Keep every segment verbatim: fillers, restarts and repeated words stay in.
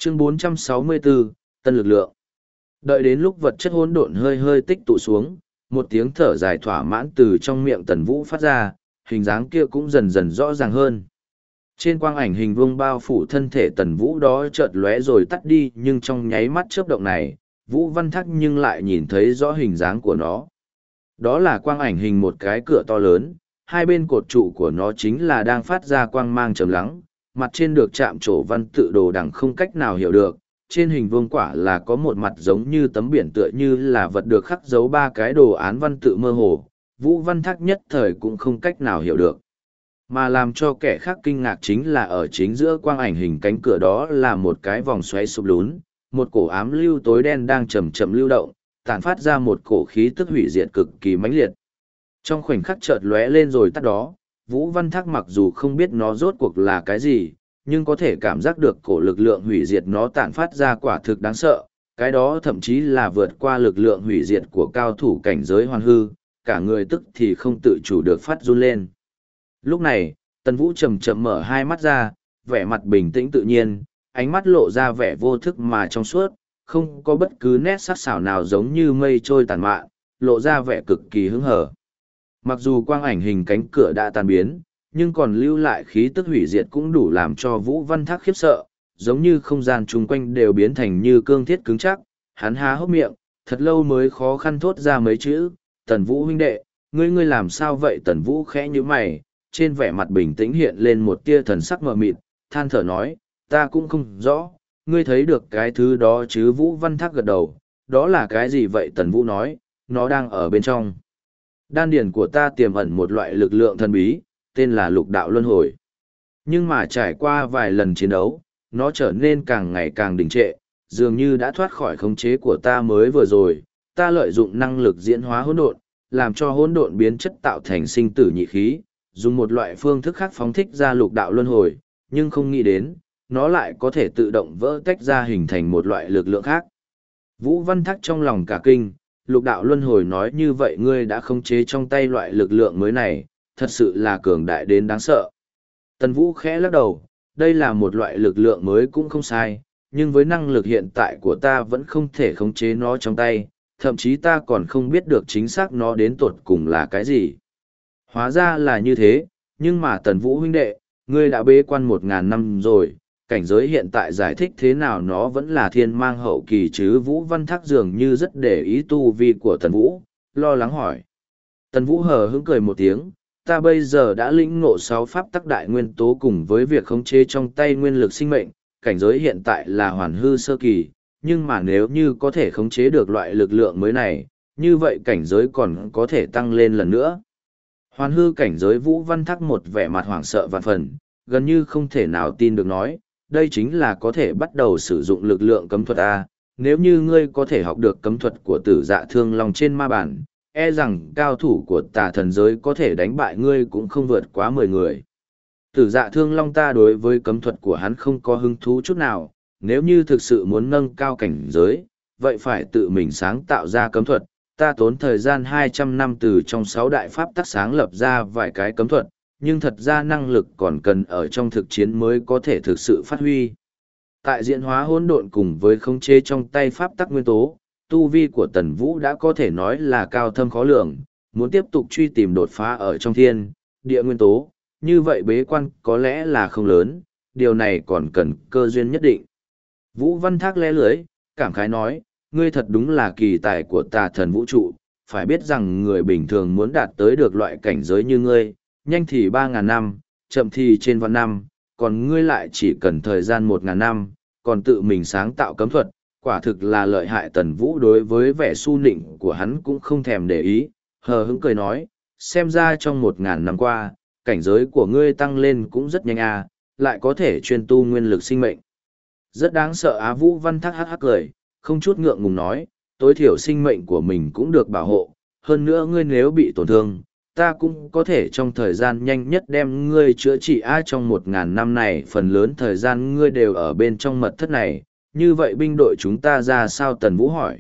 Chương bốn trăm sáu mươi bốn, Tân lực lượng. Đợi đến lúc vật chất hỗn độn hơi hơi tích tụ xuống, một tiếng thở dài thỏa mãn từ trong miệng Tần Vũ phát ra, hình dáng kia cũng dần dần rõ ràng hơn. Trên quang ảnh hình vuông bao phủ thân thể Tần Vũ đó chợt lóe rồi tắt đi, nhưng trong nháy mắt chớp động này, Vũ Văn Thác nhưng lại nhìn thấy rõ hình dáng của nó. Đó là quang ảnh hình một cái cửa to lớn, hai bên cột trụ của nó chính là đang phát ra quang mang trầm lắng, mặt trên được chạm trổ văn tự đồ đằng không cách nào hiểu được. Trên hình vuông quả là có một mặt giống như tấm biển tựa như là vật được khắc dấu ba cái đồ án văn tự mơ hồ, Vũ Văn Thác nhất thời cũng không cách nào hiểu được. Mà làm cho kẻ khác kinh ngạc chính là ở chính giữa quang ảnh hình cánh cửa đó là một cái vòng xoáy sụp lún, một cổ ám lưu tối đen đang chậm chậm lưu động, tản phát ra một cổ khí tức hủy diệt cực kỳ mãnh liệt. Trong khoảnh khắc chợt lóe lên rồi tắt đó, Vũ Văn Thác mặc dù không biết nó rốt cuộc là cái gì, nhưng có thể cảm giác được cổ lực lượng hủy diệt nó tản phát ra quả thực đáng sợ, cái đó thậm chí là vượt qua lực lượng hủy diệt của cao thủ cảnh giới hoàn hư, cả người tức thì không tự chủ được phát run lên. Lúc này, Tần Vũ chậm chậm mở hai mắt ra, vẻ mặt bình tĩnh tự nhiên, ánh mắt lộ ra vẻ vô thức mà trong suốt, không có bất cứ nét sắc sảo nào giống như mây trôi tàn mạn, lộ ra vẻ cực kỳ hứng hở. Mặc dù quang ảnh hình cánh cửa đã tan biến, nhưng còn lưu lại khí tức hủy diệt cũng đủ làm cho Vũ Văn Thác khiếp sợ, giống như không gian chung quanh đều biến thành như cương thiết cứng chắc. Hắn há hốc miệng, thật lâu mới khó khăn thốt ra mấy chữ, Tần Vũ huynh đệ, ngươi ngươi làm sao vậy? Tần Vũ khẽ như mày, trên vẻ mặt bình tĩnh hiện lên một tia thần sắc mờ mịt, than thở nói, ta cũng không rõ, ngươi thấy được cái thứ đó chứ? Vũ Văn Thác gật đầu, đó là cái gì vậy? Tần Vũ nói, nó đang ở bên trong đan điền của ta, tiềm ẩn một loại lực lượng thần bí, tên là lục đạo luân hồi. Nhưng mà trải qua vài lần chiến đấu, nó trở nên càng ngày càng đình trệ, dường như đã thoát khỏi khống chế của ta. Mới vừa rồi, ta lợi dụng năng lực diễn hóa hỗn độn, làm cho hỗn độn biến chất tạo thành sinh tử nhị khí, dùng một loại phương thức khác phóng thích ra lục đạo luân hồi, nhưng không nghĩ đến, nó lại có thể tự động vỡ tách ra hình thành một loại lực lượng khác. Vũ Văn Thác trong lòng cả kinh, lục đạo luân hồi nói như vậy ngươi đã khống chế trong tay loại lực lượng mới này, thật sự là cường đại đến đáng sợ. Tần Vũ khẽ lắc đầu, đây là một loại lực lượng mới cũng không sai, nhưng với năng lực hiện tại của ta vẫn không thể khống chế nó trong tay, thậm chí ta còn không biết được chính xác nó đến tột cùng là cái gì. Hóa ra là như thế, nhưng mà Tần Vũ huynh đệ, ngươi đã bế quan một ngàn năm rồi, cảnh giới hiện tại giải thích thế nào nó vẫn là thiên mang hậu kỳ chứ? Vũ Văn Thác dường như rất để ý tu vi của Tần Vũ, lo lắng hỏi. Tần Vũ hờ hững cười một tiếng, ta bây giờ đã lĩnh ngộ sáu pháp tắc đại nguyên tố cùng với việc khống chế trong tay nguyên lực sinh mệnh, cảnh giới hiện tại là hoàn hư sơ kỳ, nhưng mà nếu như có thể khống chế được loại lực lượng mới này, như vậy cảnh giới còn có thể tăng lên lần nữa. Hoàn hư cảnh giới? Vũ Văn Thác một vẻ mặt hoảng sợ vạn phần, gần như không thể nào tin được nói, đây chính là có thể bắt đầu sử dụng lực lượng cấm thuật A. Nếu như ngươi có thể học được cấm thuật của Tử Dạ Thương Long trên ma bản, e rằng cao thủ của tà thần giới có thể đánh bại ngươi cũng không vượt quá mười người. Tử Dạ Thương Long ta đối với cấm thuật của hắn không có hứng thú chút nào, nếu như thực sự muốn nâng cao cảnh giới, vậy phải tự mình sáng tạo ra cấm thuật. Ta tốn thời gian hai trăm năm từ trong sáu đại pháp tắc sáng lập ra vài cái cấm thuật, nhưng thật ra năng lực còn cần ở trong thực chiến mới có thể thực sự phát huy. Tại diễn hóa hỗn độn cùng với khống chế trong tay pháp tắc nguyên tố, tu vi của Tần Vũ đã có thể nói là cao thâm khó lường, muốn tiếp tục truy tìm đột phá ở trong thiên, địa nguyên tố, như vậy bế quan có lẽ là không lớn, điều này còn cần cơ duyên nhất định. Vũ Văn Thác lẽ lưới, cảm khái nói, ngươi thật đúng là kỳ tài của tà thần vũ trụ, phải biết rằng người bình thường muốn đạt tới được loại cảnh giới như ngươi, nhanh thì ba ngàn năm, chậm thì trên vạn năm, còn ngươi lại chỉ cần thời gian một ngàn năm, còn tự mình sáng tạo cấm thuật, quả thực là lợi hại. Tần Vũ đối với vẻ su nịnh của hắn cũng không thèm để ý, hờ hững cười nói, xem ra trong một ngàn năm qua, cảnh giới của ngươi tăng lên cũng rất nhanh à, lại có thể chuyên tu nguyên lực sinh mệnh. Rất đáng sợ á. Vũ Văn Thác hắc hắc cười, không chút ngượng ngùng nói, tối thiểu sinh mệnh của mình cũng được bảo hộ, hơn nữa ngươi nếu bị tổn thương, ta cũng có thể trong thời gian nhanh nhất đem ngươi chữa trị. A trong một ngàn năm này phần lớn thời gian ngươi đều ở bên trong mật thất này, như vậy binh đội chúng ta ra sao? Tần Vũ hỏi.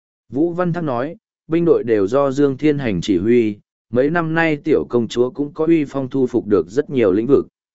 Vũ Văn Thác nói, binh đội đều do Dương Thiên Hành chỉ huy, mấy năm nay tiểu công chúa cũng có uy phong thu phục được rất nhiều lĩnh vực.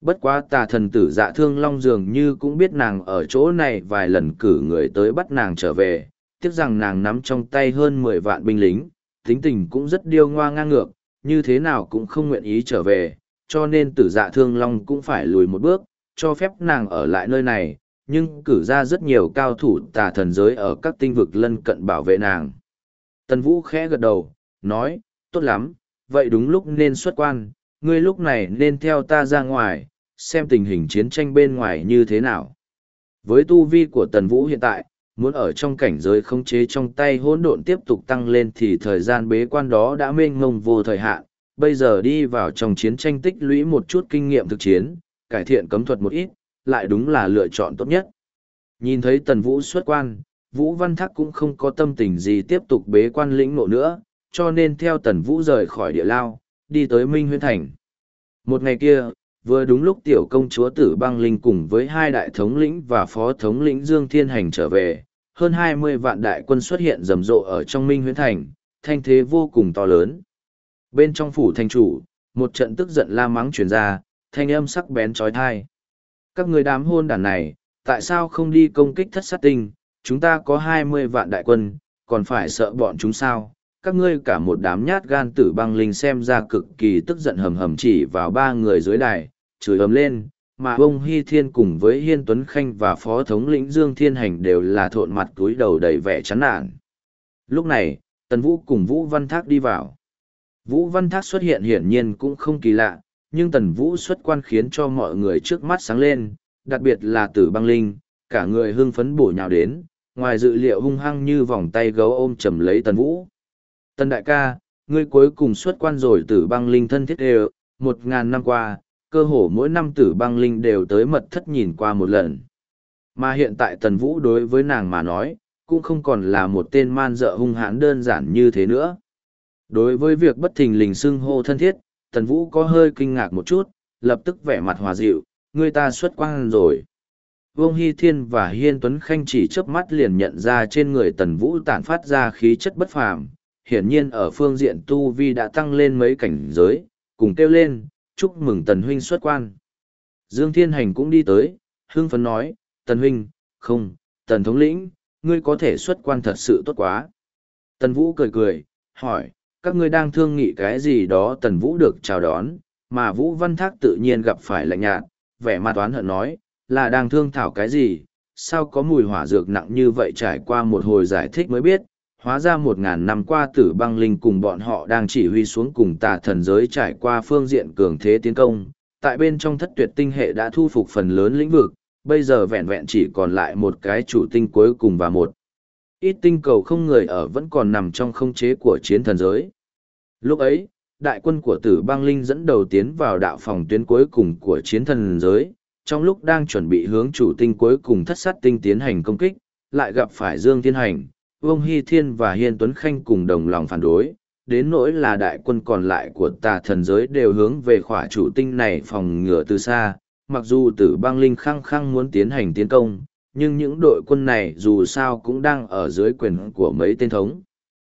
Bất quá tà thần tử Dạ Thương Long dường như cũng biết nàng ở chỗ này vài lần cử người tới bắt nàng trở về, tiếc rằng nàng nắm trong tay hơn mười vạn binh lính, tính tình cũng rất điêu ngoa ngang ngược, như thế nào cũng không nguyện ý trở về, cho nên tử Dạ Thương Long cũng phải lùi một bước, cho phép nàng ở lại nơi này, nhưng cử ra rất nhiều cao thủ tà thần giới ở các tinh vực lân cận bảo vệ nàng. Tần Vũ khẽ gật đầu, nói, tốt lắm, vậy đúng lúc nên xuất quan, ngươi lúc này nên theo ta ra ngoài, xem tình hình chiến tranh bên ngoài như thế nào. Với tu vi của Tần Vũ hiện tại, muốn ở trong cảnh giới khống chế trong tay hỗn độn tiếp tục tăng lên thì thời gian bế quan đó đã mênh mông vô thời hạn, bây giờ đi vào trong chiến tranh tích lũy một chút kinh nghiệm thực chiến, cải thiện cấm thuật một ít, lại đúng là lựa chọn tốt nhất. Nhìn thấy Tần Vũ xuất quan, Vũ Văn Thác cũng không có tâm tình gì tiếp tục bế quan lĩnh ngộ nữa, cho nên theo Tần Vũ rời khỏi địa lao, đi tới Minh Huyễn Thành. Một ngày kia, vừa đúng lúc tiểu công chúa Tử Băng Linh cùng với hai đại thống lĩnh và phó thống lĩnh Dương Thiên Hành trở về, hơn hai mươi vạn đại quân xuất hiện rầm rộ ở trong Minh Huyễn Thành, thanh thế vô cùng to lớn. Bên trong phủ thành chủ, một trận tức giận la mắng truyền ra, thanh âm sắc bén trói thai. Các người đám hôn đản này, tại sao không đi công kích thất sát tinh, chúng ta có hai mươi vạn đại quân, còn phải sợ bọn chúng sao? Các ngươi cả một đám nhát gan Tử Băng Linh xem ra cực kỳ tức giận hầm hầm chỉ vào ba người dưới đài, chửi ầm lên, mà ông Hy Thiên cùng với Hiên Tuấn Khanh và phó thống lĩnh Dương Thiên Hành đều là thộn mặt túi đầu đầy vẻ chán nản. Lúc này, Tần Vũ cùng Vũ Văn Thác đi vào. Vũ Văn Thác xuất hiện hiển nhiên cũng không kỳ lạ, nhưng Tần Vũ xuất quan khiến cho mọi người trước mắt sáng lên, đặc biệt là Tử Băng Linh, cả người hưng phấn bổ nhào đến, ngoài dự liệu hung hăng như vòng tay gấu ôm chầm lấy Tần Vũ. Tần đại ca, ngươi cuối cùng xuất quan rồi. Tử Băng Linh thân thiết đều, một ngàn năm qua, cơ hồ mỗi năm Tử Băng Linh đều tới mật thất nhìn qua một lần. Mà hiện tại Tần Vũ đối với nàng mà nói, cũng không còn là một tên man dợ hung hãn đơn giản như thế nữa. Đối với việc bất thình lình xưng hô thân thiết, Tần Vũ có hơi kinh ngạc một chút, lập tức vẻ mặt hòa dịu, người ta xuất quan rồi. Vương Hy Thiên và Hiên Tuấn Khanh chỉ chớp mắt liền nhận ra trên người Tần Vũ tản phát ra khí chất bất phàm, hiển nhiên ở phương diện tu vi đã tăng lên mấy cảnh giới, cùng kêu lên, chúc mừng Tần huynh xuất quan. Dương Thiên Hành cũng đi tới, hưng phấn nói, Tần huynh, không, Tần thống lĩnh, ngươi có thể xuất quan thật sự tốt quá. Tần Vũ cười cười, hỏi, các ngươi đang thương nghị cái gì đó? Tần Vũ được chào đón, mà Vũ Văn Thác tự nhiên gặp phải lạnh nhạt, vẻ mặt oán hận nói, là đang thương thảo cái gì, sao có mùi hỏa dược nặng như vậy? Trải qua một hồi giải thích mới biết, hóa ra một ngàn năm qua Tử Băng Linh cùng bọn họ đang chỉ huy xuống cùng tà thần giới trải qua phương diện cường thế tiến công, tại bên trong thất tuyệt tinh hệ đã thu phục phần lớn lĩnh vực, bây giờ vẹn vẹn chỉ còn lại một cái chủ tinh cuối cùng và một ít tinh cầu không người ở vẫn còn nằm trong khống chế của chiến thần giới. Lúc ấy, đại quân của Tử Băng Linh dẫn đầu tiến vào đạo phòng tuyến cuối cùng của chiến thần giới, trong lúc đang chuẩn bị hướng chủ tinh cuối cùng thất sát tinh tiến hành công kích, lại gặp phải Dương Thiên Hành, Vương Hy Thiên và Hiên Tuấn Khanh cùng đồng lòng phản đối, đến nỗi là đại quân còn lại của tà thần giới đều hướng về khỏa chủ tinh này phòng ngừa từ xa. Mặc dù Tử Băng Linh khăng khăng muốn tiến hành tiến công, nhưng những đội quân này dù sao cũng đang ở dưới quyền của mấy tên thống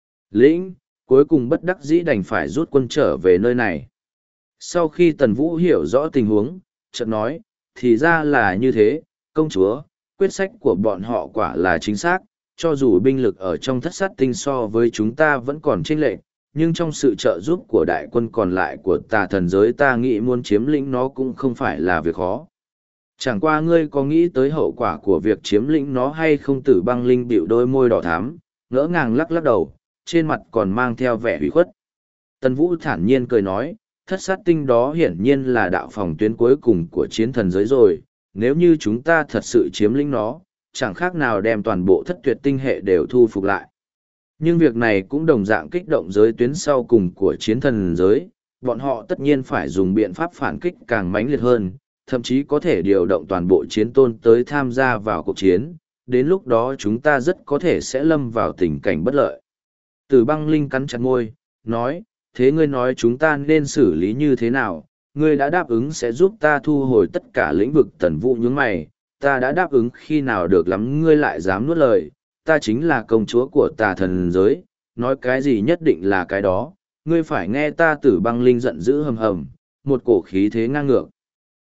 lĩnh, cuối cùng bất đắc dĩ đành phải rút quân trở về nơi này. Sau khi Tần Vũ hiểu rõ tình huống, chợt nói, thì ra là như thế, công chúa, quyết sách của bọn họ quả là chính xác, cho dù binh lực ở trong thất sát tinh so với chúng ta vẫn còn chênh lệch, nhưng trong sự trợ giúp của đại quân còn lại của tà thần giới ta nghĩ muốn chiếm lĩnh nó cũng không phải là việc khó. Chẳng qua ngươi có nghĩ tới hậu quả của việc chiếm lĩnh nó hay không? Tử Băng Linh bĩu đôi môi đỏ thắm, ngỡ ngàng lắc lắc đầu, trên mặt còn mang theo vẻ hủy khuất. Tần Vũ thản nhiên cười nói, thất sát tinh đó hiển nhiên là đạo phòng tuyến cuối cùng của chiến thần giới rồi, nếu như chúng ta thật sự chiếm lĩnh nó, chẳng khác nào đem toàn bộ thất tuyệt tinh hệ đều thu phục lại. Nhưng việc này cũng đồng dạng kích động giới tuyến sau cùng của chiến thần giới, bọn họ tất nhiên phải dùng biện pháp phản kích càng mãnh liệt hơn, thậm chí có thể điều động toàn bộ chiến tôn tới tham gia vào cuộc chiến, đến lúc đó chúng ta rất có thể sẽ lâm vào tình cảnh bất lợi. Tử Băng Linh cắn chặt môi, nói, thế ngươi nói chúng ta nên xử lý như thế nào? Ngươi đã đáp ứng sẽ giúp ta thu hồi tất cả lĩnh vực. Tần Vũ nhướng mày, ta đã đáp ứng khi nào được lắm ngươi lại dám nuốt lời, ta chính là công chúa của tà thần giới, nói cái gì nhất định là cái đó, ngươi phải nghe ta. Tử Băng Linh giận dữ hầm hầm, một cổ khí thế ngang ngược.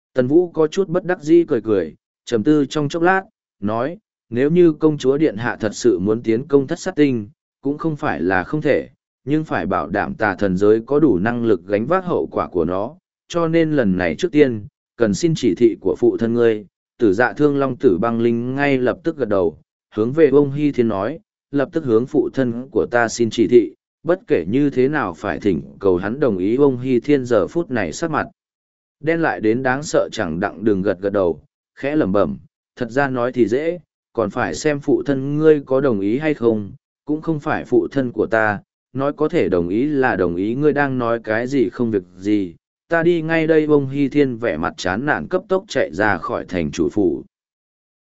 Tần Vũ có chút bất đắc dĩ cười cười, trầm tư trong chốc lát, nói, nếu như công chúa điện hạ thật sự muốn tiến công thất sát tinh, cũng không phải là không thể, nhưng phải bảo đảm tà thần giới có đủ năng lực gánh vác hậu quả của nó, cho nên lần này trước tiên, cần xin chỉ thị của phụ thân ngươi. Tử Dạ Thương Long Tử Băng Linh ngay lập tức gật đầu, hướng về ông Hy Thiên nói, lập tức hướng phụ thân của ta xin chỉ thị, bất kể như thế nào phải thỉnh cầu hắn đồng ý. Ông Hy Thiên giờ phút này sắc mặt đen lại đến đáng sợ, chẳng đặng đừng gật gật đầu, khẽ lẩm bẩm, thật ra nói thì dễ, còn phải xem phụ thân ngươi có đồng ý hay không, cũng không phải phụ thân của ta, nói có thể đồng ý là đồng ý. Ngươi đang nói cái gì không việc gì, ta đi ngay đây. Ông Hy Thiên vẻ mặt chán nản cấp tốc chạy ra khỏi thành chủ phủ.